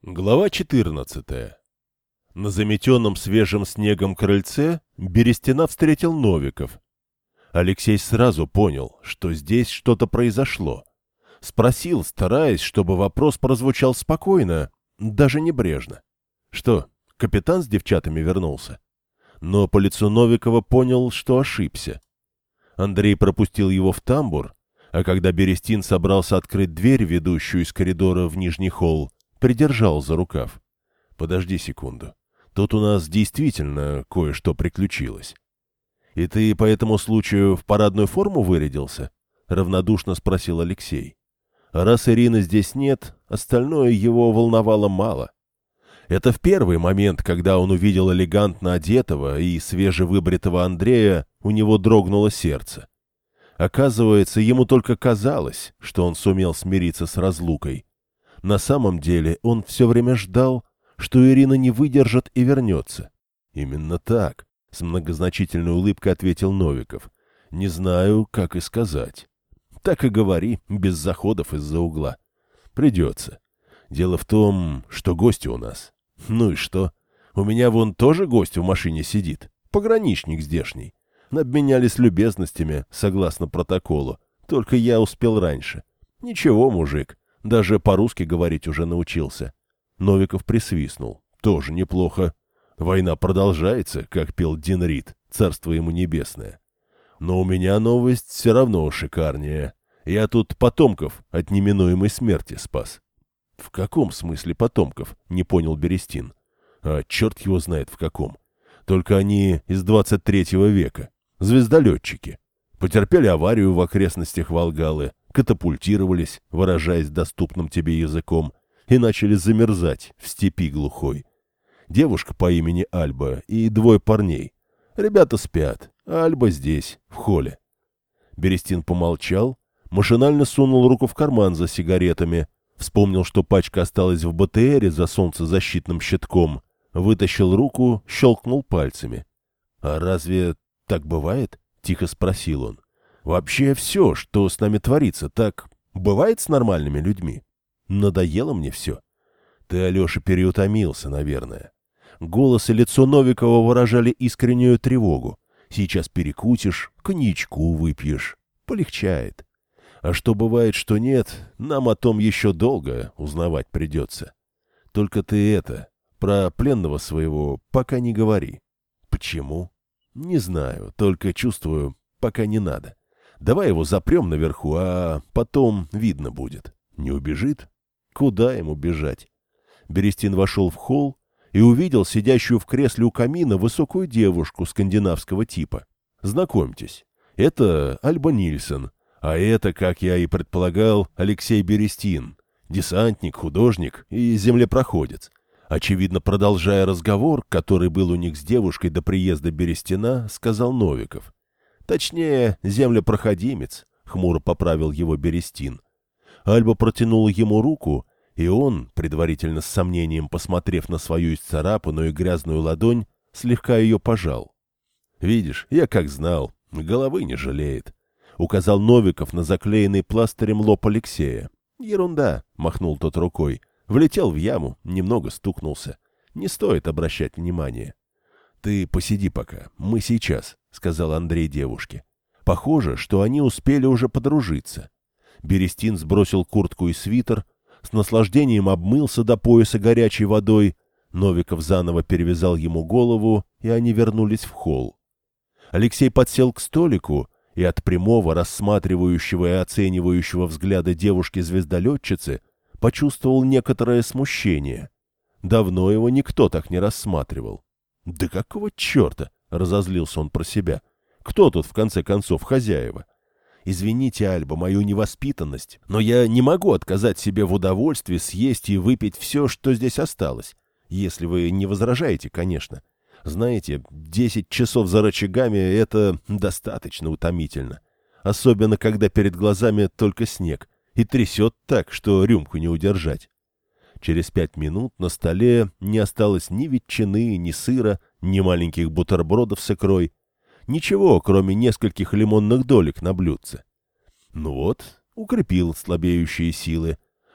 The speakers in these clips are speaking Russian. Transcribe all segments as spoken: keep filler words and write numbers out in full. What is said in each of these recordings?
Глава четырнадцатая. На заметенном свежим снегом крыльце Берестина встретил Новиков. Алексей сразу понял, что здесь что-то произошло. Спросил, стараясь, чтобы вопрос прозвучал спокойно, даже небрежно. Что, капитан с девчатами вернулся? Но по лицу Новикова понял, что ошибся. Андрей пропустил его в тамбур, а когда Берестин собрался открыть дверь, ведущую из коридора в нижний холл, придержал за рукав. «Подожди секунду. Тут у нас действительно кое-что приключилось». «И ты по этому случаю в парадную форму вырядился?» — равнодушно спросил Алексей. Раз Ирины здесь нет, остальное его волновало мало. Это в первый момент, когда он увидел элегантно одетого и свежевыбритого Андрея, у него дрогнуло сердце. Оказывается, ему только казалось, что он сумел смириться с разлукой. На самом деле он все время ждал, что Ирина не выдержит и вернется. «Именно так», — с многозначительной улыбкой ответил Новиков. «Не знаю, как и сказать». «Так и говори, без заходов из-за угла». «Придется. Дело в том, что гости у нас». «Ну и что? У меня вон тоже гость в машине сидит. Пограничник здешний. Обменялись любезностями, согласно протоколу. Только я успел раньше. Ничего, мужик. Даже по-русски говорить уже научился». Новиков присвистнул. «Тоже неплохо. Война продолжается, как пел Дин Рид, царство ему небесное. Но у меня новость все равно шикарнее. Я тут потомков от неминуемой смерти спас». «В каком смысле потомков?» — не понял Берестин. «А черт его знает в каком. Только они из двадцать третьего века. Звездолетчики. Потерпели аварию в окрестностях Волгалы, катапультировались, выражаясь доступным тебе языком, и начали замерзать в степи глухой. Девушка по имени Альба и двое парней. Ребята спят, а Альба здесь, в холле». Берестин помолчал, машинально сунул руку в карман за сигаретами, вспомнил, что пачка осталась в БТРе за солнцезащитным щитком, вытащил руку, щелкнул пальцами. «А разве так бывает?» — тихо спросил он. «Вообще все, что с нами творится, так бывает с нормальными людьми? Надоело мне все». «Ты, Алеша, переутомился, наверное». Голос и лицо Новикова выражали искреннюю тревогу. «Сейчас перекусишь, коньячку выпьешь. Полегчает. А что бывает, что нет, нам о том еще долго узнавать придется. Только ты это, про пленного своего пока не говори». «Почему?» «Не знаю, только чувствую, пока не надо. Давай его запрем наверху, а потом видно будет. Не убежит? Куда ему бежать?» Берестин вошел в холл и увидел сидящую в кресле у камина высокую девушку скандинавского типа. «Знакомьтесь, это Альба Нильсон, а это, как я и предполагал, Алексей Берестин, десантник, художник и землепроходец». Очевидно, продолжая разговор, который был у них с девушкой до приезда Берестина, сказал Новиков. «Точнее, землепроходимец», — хмуро поправил его Берестин. Альба протянула ему руку, и он, предварительно с сомнением посмотрев на свою исцарапанную и грязную ладонь, слегка ее пожал. «Видишь, я как знал, головы не жалеет», — указал Новиков на заклеенный пластырем лоб Алексея. «Ерунда», — махнул тот рукой. «Влетел в яму, немного стукнулся. Не стоит обращать внимания». «Ты посиди пока, мы сейчас», — сказал Андрей девушке. Похоже, что они успели уже подружиться. Берестин сбросил куртку и свитер, с наслаждением обмылся до пояса горячей водой. Новиков заново перевязал ему голову, и они вернулись в холл. Алексей подсел к столику, и от прямого, рассматривающего и оценивающего взгляда девушки-звездолетчицы почувствовал некоторое смущение. Давно его никто так не рассматривал. «Да какого черта?» — разозлился он про себя. «Кто тут, в конце концов, хозяева? Извините, Альба, мою невоспитанность, но я не могу отказать себе в удовольствии съесть и выпить все, что здесь осталось. Если вы не возражаете, конечно. Знаете, десять часов за рычагами — это достаточно утомительно. Особенно, когда перед глазами только снег и трясет так, что рюмку не удержать». Через пять минут на столе не осталось ни ветчины, ни сыра, ни маленьких бутербродов с икрой. Ничего, кроме нескольких лимонных долек на блюдце. Ну вот, укрепил слабеющие силы.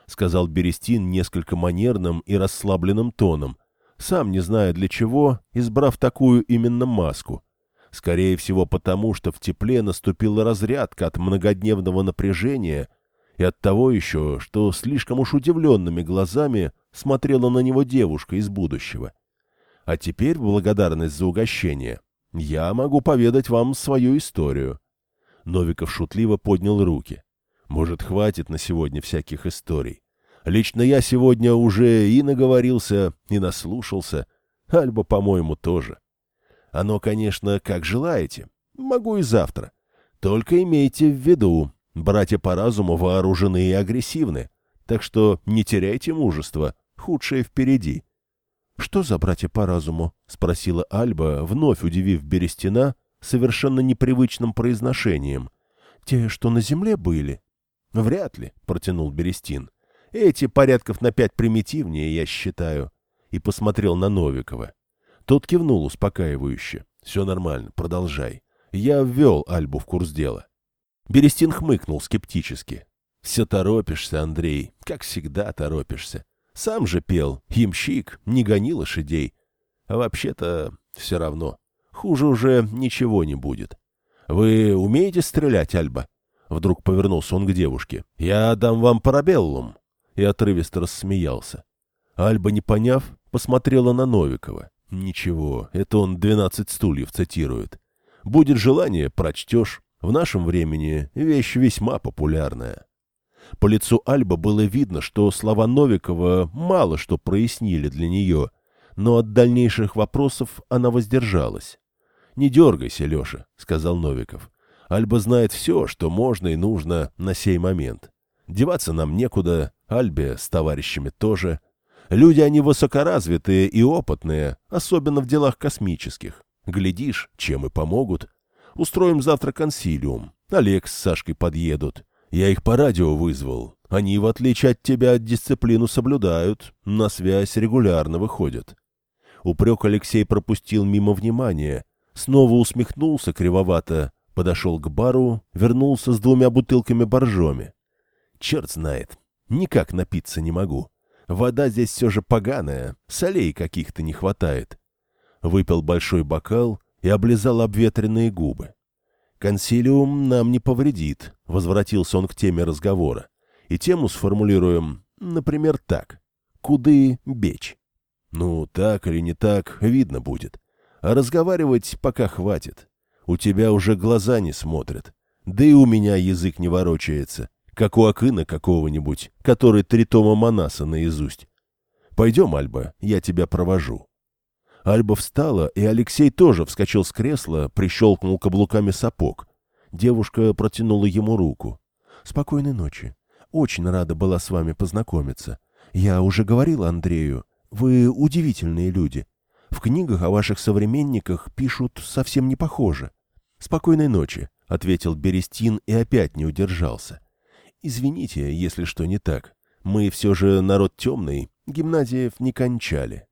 сказал Берестин несколько манерным и расслабленным тоном, сам не зная для чего, избрав такую именно маску. Скорее всего потому, что в тепле наступила разрядка от многодневного напряжения и от того еще, что слишком уж удивленными глазами смотрела на него девушка из будущего. А теперь, в благодарность за угощение, я могу поведать вам свою историю. Новиков шутливо поднял руки. Может, хватит на сегодня всяких историй. Лично я сегодня уже и наговорился, и наслушался. Альба, по-моему, тоже. Оно, конечно, как желаете. Могу и завтра. Только имейте в виду, братья по разуму вооружены и агрессивны. Так что не теряйте мужества, худшее впереди. — Что за братья по разуму? — спросила Альба, вновь удивив Берестина совершенно непривычным произношением. — Те, что на земле были? — Вряд ли, — протянул Берестин. — Эти порядков на пять примитивнее, я считаю. И посмотрел на Новикова. Тот кивнул успокаивающе. — Все нормально, продолжай. Я ввел Альбу в курс дела. Берестин хмыкнул скептически. — Все торопишься, Андрей, как всегда торопишься. Сам же пел, ямщик, не гони лошадей. А вообще-то все равно. Хуже уже ничего не будет. Вы умеете стрелять, Альба? Вдруг повернулся он к девушке. Я дам вам парабеллум. И отрывисто рассмеялся. Альба, не поняв, посмотрела на Новикова. Ничего, это он «Двенадцать стульев» цитирует. Будет желание, прочтешь. В нашем времени вещь весьма популярная. По лицу Альбы было видно, что слова Новикова мало что прояснили для нее, но от дальнейших вопросов она воздержалась. — Не дергайся, Леша, — сказал Новиков. — Альба знает все, что можно и нужно на сей момент. Деваться нам некуда, Альбе с товарищами тоже. Люди они высокоразвитые и опытные, особенно в делах космических. Глядишь, чем и помогут. Устроим завтра консилиум. Олег с Сашкой подъедут. Я их по радио вызвал. Они, в отличие от тебя, дисциплину соблюдают, на связь регулярно выходят. Упрек Алексей пропустил мимо внимания, снова усмехнулся кривовато, подошел к бару, вернулся с двумя бутылками боржоми. Черт знает, никак напиться не могу. Вода здесь все же поганая, солей каких-то не хватает. Выпил большой бокал и облизал обветренные губы. «Консилиум нам не повредит», — возвратился он к теме разговора. «И тему сформулируем, например, так. Куды бечь?» «Ну, так или не так, видно будет. А разговаривать пока хватит. У тебя уже глаза не смотрят. Да и у меня язык не ворочается, как у Акына какого-нибудь, который три тома Манаса наизусть. Пойдем, Альба, я тебя провожу». Альба встала, и Алексей тоже вскочил с кресла, прищелкнул каблуками сапог. Девушка протянула ему руку. «Спокойной ночи. Очень рада была с вами познакомиться. Я уже говорила Андрею, вы удивительные люди. В книгах о ваших современниках пишут совсем не похоже». «Спокойной ночи», — ответил Берестин и опять не удержался. «Извините, если что не так. Мы все же народ темный, гимназиев не кончали».